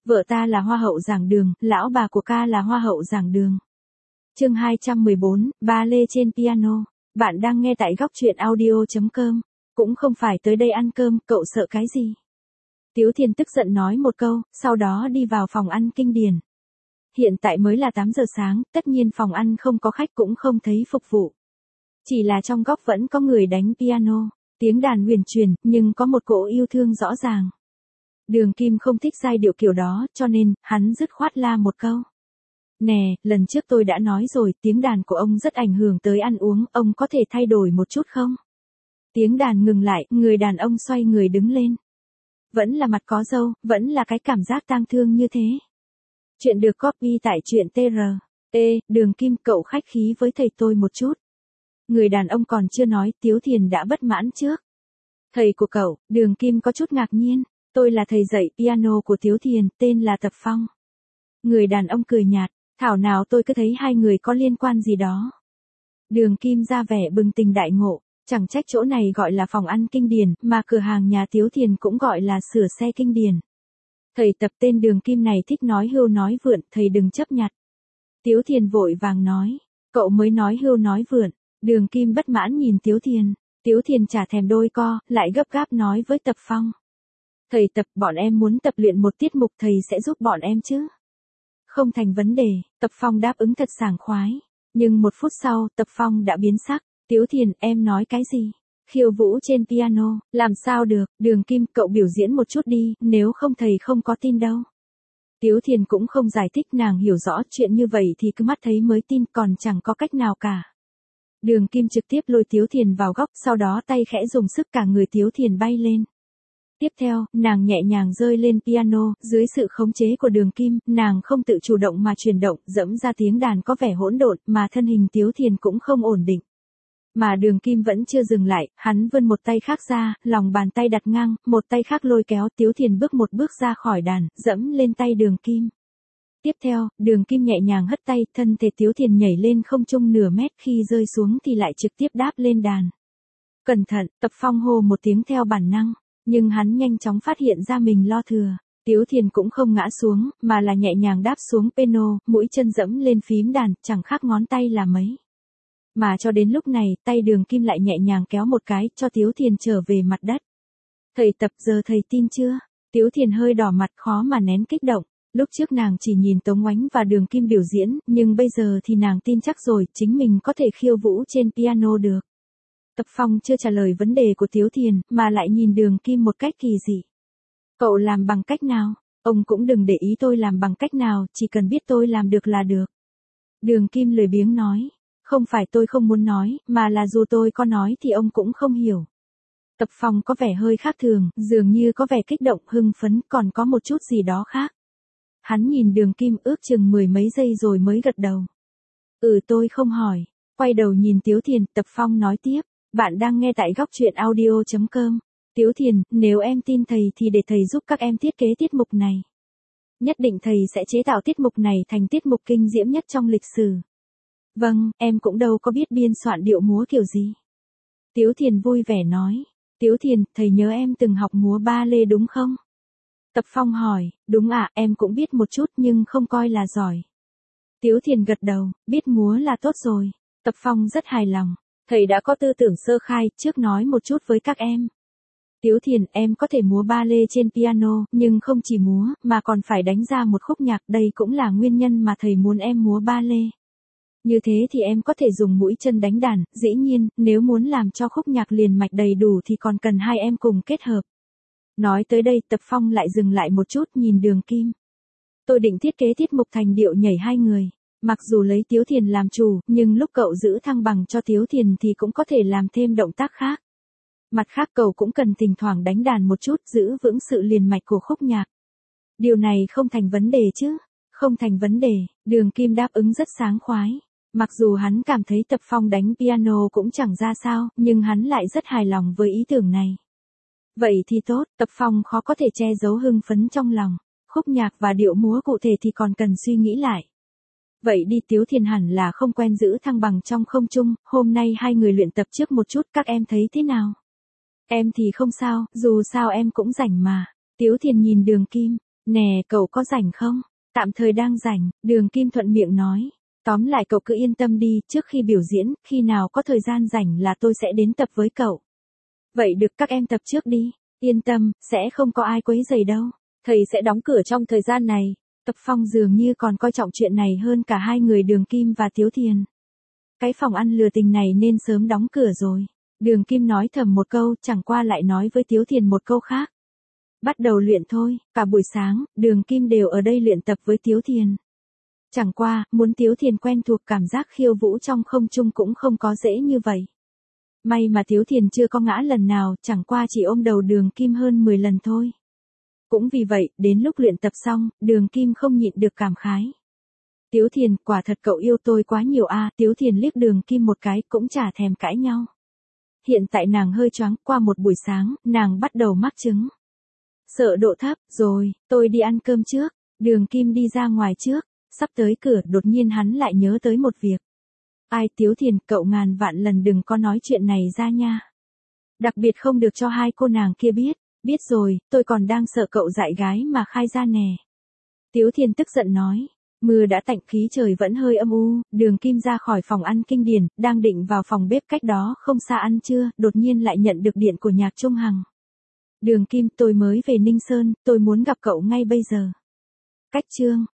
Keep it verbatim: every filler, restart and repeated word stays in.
Vợ ta là hoa hậu giảng đường, lão bà của ca là hoa hậu giảng đường. Chương hai trăm mười bốn, ba lê trên piano. Bạn đang nghe tại góc truyện audio chấm com. Cũng không phải tới đây ăn cơm, cậu sợ cái gì? Tiếu Thiền tức giận nói một câu, sau đó đi vào phòng ăn kinh điển. Hiện tại mới là tám giờ sáng, tất nhiên phòng ăn không có khách cũng không thấy phục vụ. Chỉ là trong góc vẫn có người đánh piano, tiếng đàn huyền truyền, nhưng có một cỗ yêu thương rõ ràng. Đường Kim không thích giai điệu kiểu đó, cho nên, hắn dứt khoát la một câu. Nè, lần trước tôi đã nói rồi, tiếng đàn của ông rất ảnh hưởng tới ăn uống, ông có thể thay đổi một chút không? Tiếng đàn ngừng lại, người đàn ông xoay người đứng lên. Vẫn là mặt có râu, vẫn là cái cảm giác tang thương như thế. Chuyện được copy tại truyện tê rờ. Ê, Đường Kim, cậu khách khí với thầy tôi một chút. Người đàn ông còn chưa nói, Tiếu Thiền đã bất mãn trước. Thầy của cậu, Đường Kim có chút ngạc nhiên. Tôi là thầy dạy piano của Tiếu Thiền, tên là Tập Phong. Người đàn ông cười nhạt, thảo nào tôi cứ thấy hai người có liên quan gì đó. Đường Kim ra vẻ bừng tỉnh đại ngộ, chẳng trách chỗ này gọi là phòng ăn kinh điển, mà cửa hàng nhà Tiếu Thiền cũng gọi là sửa xe kinh điển. Thầy Tập tên Đường Kim này thích nói hưu nói vượn, thầy đừng chấp nhặt. Tiếu Thiền vội vàng nói, cậu mới nói hưu nói vượn. Đường Kim bất mãn nhìn Tiếu Thiền, Tiếu Thiền chả thèm đôi co, lại gấp gáp nói với Tập Phong. Thầy Tập, bọn em muốn tập luyện một tiết mục, thầy sẽ giúp bọn em chứ? Không thành vấn đề, Tập Phong đáp ứng thật sảng khoái. Nhưng một phút sau, Tập Phong đã biến sắc. Tiếu Thiền, em nói cái gì? Khiêu vũ trên piano, làm sao được? Đường Kim, cậu biểu diễn một chút đi, nếu không thầy không có tin đâu. Tiếu Thiền cũng không giải thích, nàng hiểu rõ chuyện như vậy thì cứ mắt thấy mới tin, còn chẳng có cách nào cả. Đường Kim trực tiếp lôi Tiếu Thiền vào góc, sau đó tay khẽ dùng sức cả người Tiếu Thiền bay lên. Tiếp theo, nàng nhẹ nhàng rơi lên piano, dưới sự khống chế của Đường Kim, nàng không tự chủ động mà chuyển động, dẫm ra tiếng đàn có vẻ hỗn độn, mà thân hình Tiếu Thiền cũng không ổn định. Mà Đường Kim vẫn chưa dừng lại, hắn vươn một tay khác ra, lòng bàn tay đặt ngang, một tay khác lôi kéo, Tiếu Thiền bước một bước ra khỏi đàn, dẫm lên tay Đường Kim. Tiếp theo, Đường Kim nhẹ nhàng hất tay, thân thể Tiếu Thiền nhảy lên không trung nửa mét, khi rơi xuống thì lại trực tiếp đáp lên đàn. Cẩn thận, Tập Phong hô một tiếng theo bản năng. Nhưng hắn nhanh chóng phát hiện ra mình lo thừa. Tiếu Thiền cũng không ngã xuống, mà là nhẹ nhàng đáp xuống piano, mũi chân dẫm lên phím đàn, chẳng khác ngón tay là mấy. Mà cho đến lúc này, tay Đường Kim lại nhẹ nhàng kéo một cái, cho Tiếu Thiền trở về mặt đất. Thầy Tập, giờ thầy tin chưa? Tiếu Thiền hơi đỏ mặt, khó mà nén kích động. Lúc trước nàng chỉ nhìn Tống Oánh và Đường Kim biểu diễn, nhưng bây giờ thì nàng tin chắc rồi, chính mình có thể khiêu vũ trên piano được. Tập Phong chưa trả lời vấn đề của Tiếu Thiền, mà lại nhìn Đường Kim một cách kỳ dị. Cậu làm bằng cách nào? Ông cũng đừng để ý tôi làm bằng cách nào, chỉ cần biết tôi làm được là được. Đường Kim lười biếng nói, không phải tôi không muốn nói, mà là dù tôi có nói thì ông cũng không hiểu. Tập Phong có vẻ hơi khác thường, dường như có vẻ kích động, hưng phấn, còn có một chút gì đó khác. Hắn nhìn Đường Kim ước chừng mười mấy giây rồi mới gật đầu. Ừ, tôi không hỏi. Quay đầu nhìn Tiếu Thiền, Tập Phong nói tiếp. Bạn đang nghe tại góc truyện audio chấm com. Tiếu Thiền, nếu em tin thầy thì để thầy giúp các em thiết kế tiết mục này. Nhất định thầy sẽ chế tạo tiết mục này thành tiết mục kinh diễm nhất trong lịch sử. Vâng, em cũng đâu có biết biên soạn điệu múa kiểu gì. Tiếu Thiền vui vẻ nói. Tiếu Thiền, thầy nhớ em từng học múa ba lê đúng không? Tập Phong hỏi, đúng ạ, em cũng biết một chút nhưng không coi là giỏi. Tiếu Thiền gật đầu, biết múa là tốt rồi. Tập Phong rất hài lòng. Thầy đã có tư tưởng sơ khai, trước nói một chút với các em. Tiếu Thiền, em có thể múa ba lê trên piano, nhưng không chỉ múa, mà còn phải đánh ra một khúc nhạc, đây cũng là nguyên nhân mà thầy muốn em múa ba lê. Như thế thì em có thể dùng mũi chân đánh đàn, dĩ nhiên, nếu muốn làm cho khúc nhạc liền mạch đầy đủ thì còn cần hai em cùng kết hợp. Nói tới đây, Tập Phong lại dừng lại một chút nhìn Đường Kim. Tôi định thiết kế tiết mục thành điệu nhảy hai người. Mặc dù lấy Tiếu Thiền làm chủ, nhưng lúc cậu giữ thăng bằng cho Tiếu Thiền thì cũng có thể làm thêm động tác khác. Mặt khác cậu cũng cần thỉnh thoảng đánh đàn một chút, giữ vững sự liền mạch của khúc nhạc. Điều này không thành vấn đề chứ? Không thành vấn đề, Đường Kim đáp ứng rất sảng khoái. Mặc dù hắn cảm thấy Tập Phong đánh piano cũng chẳng ra sao, nhưng hắn lại rất hài lòng với ý tưởng này. Vậy thì tốt, Tập Phong khó có thể che giấu hưng phấn trong lòng. Khúc nhạc và điệu múa cụ thể thì còn cần suy nghĩ lại. Vậy đi, Tiếu Thiền hẳn là không quen giữ thăng bằng trong không trung, hôm nay hai người luyện tập trước một chút, các em thấy thế nào? Em thì không sao, dù sao em cũng rảnh mà. Tiếu Thiền nhìn Đường Kim, Nè, cậu có rảnh không? Tạm thời đang rảnh, Đường Kim thuận miệng nói. Tóm lại cậu cứ yên tâm đi, trước khi biểu diễn, khi nào có thời gian rảnh là tôi sẽ đến tập với cậu. Vậy được, các em tập trước đi. Yên tâm, sẽ không có ai quấy rầy đâu. Thầy sẽ đóng cửa trong thời gian này. Tập Phong dường như còn coi trọng chuyện này hơn cả hai người Đường Kim và Tiếu Thiền. Cái phòng ăn lừa tình này nên sớm đóng cửa rồi. Đường Kim nói thầm một câu, chẳng qua lại nói với Tiếu Thiền một câu khác. Bắt đầu luyện thôi, cả buổi sáng, Đường Kim đều ở đây luyện tập với Tiếu Thiền. Chẳng qua, muốn Tiếu Thiền quen thuộc cảm giác khiêu vũ trong không trung cũng không có dễ như vậy. May mà Tiếu Thiền chưa có ngã lần nào, chẳng qua chỉ ôm đầu Đường Kim hơn mười lần thôi. Cũng vì vậy, đến lúc luyện tập xong, Đường Kim không nhịn được cảm khái. Tiếu Thiền, quả thật cậu yêu tôi quá nhiều a. À. Tiếu Thiền liếc Đường Kim một cái, cũng chả thèm cãi nhau. Hiện tại nàng hơi choáng, qua một buổi sáng, nàng bắt đầu mắc chứng. Sợ độ thấp, rồi, tôi đi ăn cơm trước. Đường Kim đi ra ngoài trước, sắp tới cửa, đột nhiên hắn lại nhớ tới một việc. Ai, Tiếu Thiền, cậu ngàn vạn lần đừng có nói chuyện này ra nha. Đặc biệt không được cho hai cô nàng kia biết. Biết rồi, tôi còn đang sợ cậu dại gái mà khai ra nè. Tiếu Thiền tức giận nói. Mưa đã tạnh, khí trời vẫn hơi âm u. Đường Kim ra khỏi phòng ăn kinh điển, đang định vào phòng bếp cách đó không xa ăn trưa, đột nhiên lại nhận được điện của Nhạc Trung Hằng. Đường Kim, tôi mới về Ninh Sơn, tôi muốn gặp cậu ngay bây giờ. Cách chương